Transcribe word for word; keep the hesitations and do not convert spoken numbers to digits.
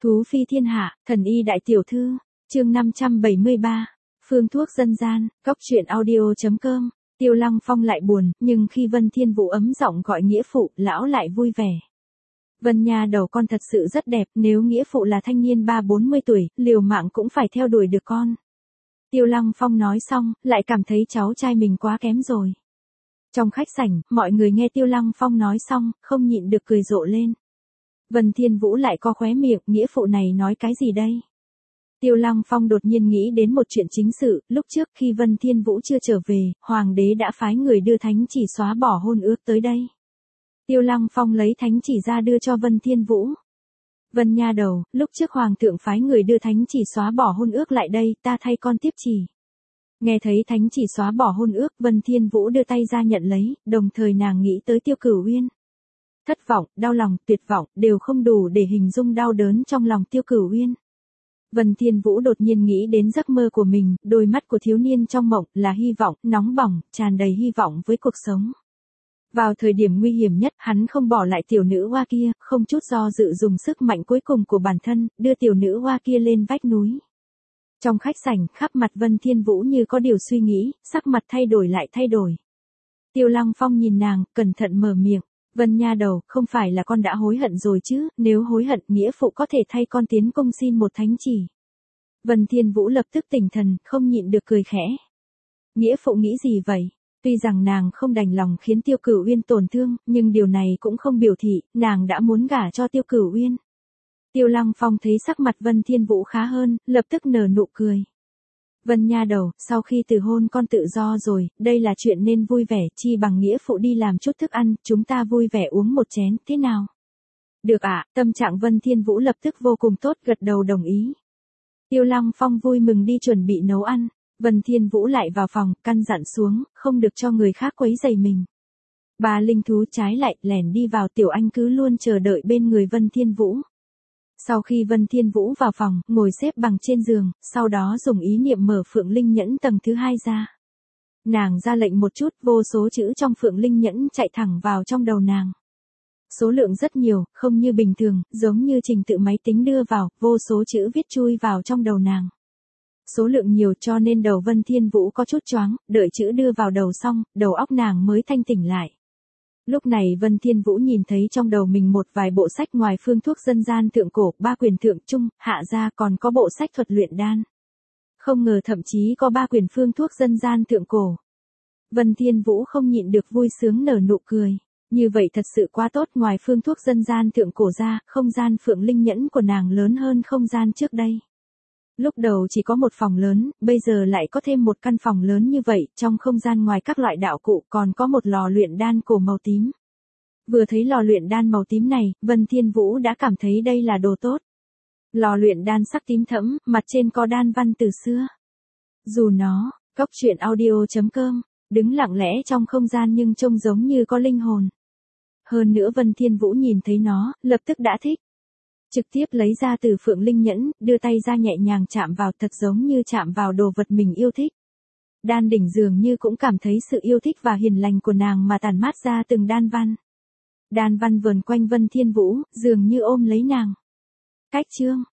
Thú phi thiên hạ, thần y đại tiểu thư, chương năm trăm bảy mươi ba, phương thuốc dân gian, góc truyện audio.com, Tiêu Lăng Phong lại buồn, nhưng khi Vân Thiên Vũ ấm giọng gọi nghĩa phụ, lão lại vui vẻ. Vân nha đầu con thật sự rất đẹp, nếu nghĩa phụ là thanh niên ba bốn mươi tuổi, liều mạng cũng phải theo đuổi được con. Tiêu Lăng Phong nói xong, lại cảm thấy cháu trai mình quá kém rồi. Trong khách sảnh, mọi người nghe Tiêu Lăng Phong nói xong, không nhịn được cười rộ lên. Vân Thiên Vũ lại co khóe miệng, nghĩa phụ này nói cái gì đây? Tiêu Lăng Phong đột nhiên nghĩ đến một chuyện chính sự, lúc trước khi Vân Thiên Vũ chưa trở về, Hoàng đế đã phái người đưa thánh chỉ xóa bỏ hôn ước tới đây. Tiêu Lăng Phong lấy thánh chỉ ra đưa cho Vân Thiên Vũ. Vân nha đầu, lúc trước Hoàng thượng phái người đưa thánh chỉ xóa bỏ hôn ước lại đây, ta thay con tiếp chỉ. Nghe thấy thánh chỉ xóa bỏ hôn ước, Vân Thiên Vũ đưa tay ra nhận lấy, đồng thời nàng nghĩ tới Tiêu Cửu Uyên. Thất vọng, đau lòng, tuyệt vọng, đều không đủ để hình dung đau đớn trong lòng Tiêu Cửu Uyên. Vân Thiên Vũ đột nhiên nghĩ đến giấc mơ của mình, đôi mắt của thiếu niên trong mộng là hy vọng, nóng bỏng, tràn đầy hy vọng với cuộc sống. Vào thời điểm nguy hiểm nhất, hắn không bỏ lại tiểu nữ hoa kia, không chút do dự dùng sức mạnh cuối cùng của bản thân, đưa tiểu nữ hoa kia lên vách núi. Trong khách sảnh, khắp mặt Vân Thiên Vũ như có điều suy nghĩ, sắc mặt thay đổi lại thay đổi. Tiêu Lăng Phong nhìn nàng, cẩn thận mở miệng. Vân nha đầu, không phải là con đã hối hận rồi chứ, nếu hối hận, nghĩa phụ có thể thay con tiến công xin một thánh chỉ. Vân Thiên Vũ lập tức tỉnh thần, không nhịn được cười khẽ. Nghĩa phụ nghĩ gì vậy? Tuy rằng nàng không đành lòng khiến Tiêu Cửu Uyên tổn thương, nhưng điều này cũng không biểu thị, nàng đã muốn gả cho Tiêu Cửu Uyên. Tiêu Lăng Phong thấy sắc mặt Vân Thiên Vũ khá hơn, lập tức nở nụ cười. Vân nha đầu, sau khi từ hôn con tự do rồi, đây là chuyện nên vui vẻ, chi bằng nghĩa phụ đi làm chút thức ăn, chúng ta vui vẻ uống một chén, thế nào? Được ạ, à, tâm trạng Vân Thiên Vũ lập tức vô cùng tốt, gật đầu đồng ý. Tiêu Lăng Phong vui mừng đi chuẩn bị nấu ăn, Vân Thiên Vũ lại vào phòng, căn dặn xuống, không được cho người khác quấy rầy mình. Ba linh thú trái lại, lẻn đi vào, Tiểu Anh cứ luôn chờ đợi bên người Vân Thiên Vũ. Sau khi Vân Thiên Vũ vào phòng, ngồi xếp bằng trên giường, sau đó dùng ý niệm mở Phượng Linh Nhẫn tầng thứ hai ra. Nàng ra lệnh một chút, vô số chữ trong Phượng Linh Nhẫn chạy thẳng vào trong đầu nàng. Số lượng rất nhiều, không như bình thường, giống như trình tự máy tính đưa vào, vô số chữ viết chui vào trong đầu nàng. Số lượng nhiều cho nên đầu Vân Thiên Vũ có chút choáng, đợi chữ đưa vào đầu xong, đầu óc nàng mới thanh tỉnh lại. Lúc này Vân Thiên Vũ nhìn thấy trong đầu mình một vài bộ sách ngoài phương thuốc dân gian thượng cổ, ba quyền thượng trung, hạ gia còn có bộ sách thuật luyện đan. Không ngờ thậm chí có ba quyền phương thuốc dân gian thượng cổ. Vân Thiên Vũ không nhịn được vui sướng nở nụ cười. Như vậy thật sự quá tốt, ngoài phương thuốc dân gian thượng cổ ra, không gian Phượng Linh Nhẫn của nàng lớn hơn không gian trước đây. Lúc đầu chỉ có một phòng lớn, bây giờ lại có thêm một căn phòng lớn như vậy, trong không gian ngoài các loại đạo cụ còn có một lò luyện đan cổ màu tím. Vừa thấy lò luyện đan màu tím này, Vân Thiên Vũ đã cảm thấy đây là đồ tốt. Lò luyện đan sắc tím thẫm, mặt trên có đan văn từ xưa. Dù nó, góc truyện audio.com, đứng lặng lẽ trong không gian nhưng trông giống như có linh hồn. Hơn nữa Vân Thiên Vũ nhìn thấy nó, lập tức đã thích. Trực tiếp lấy ra từ Phượng Linh Nhẫn, đưa tay ra nhẹ nhàng chạm vào, thật giống như chạm vào đồ vật mình yêu thích. Đan đỉnh dường như cũng cảm thấy sự yêu thích và hiền lành của nàng mà tản mát ra từng đan văn. Đan văn vờn quanh Vân Thiên Vũ, dường như ôm lấy nàng. Cách chương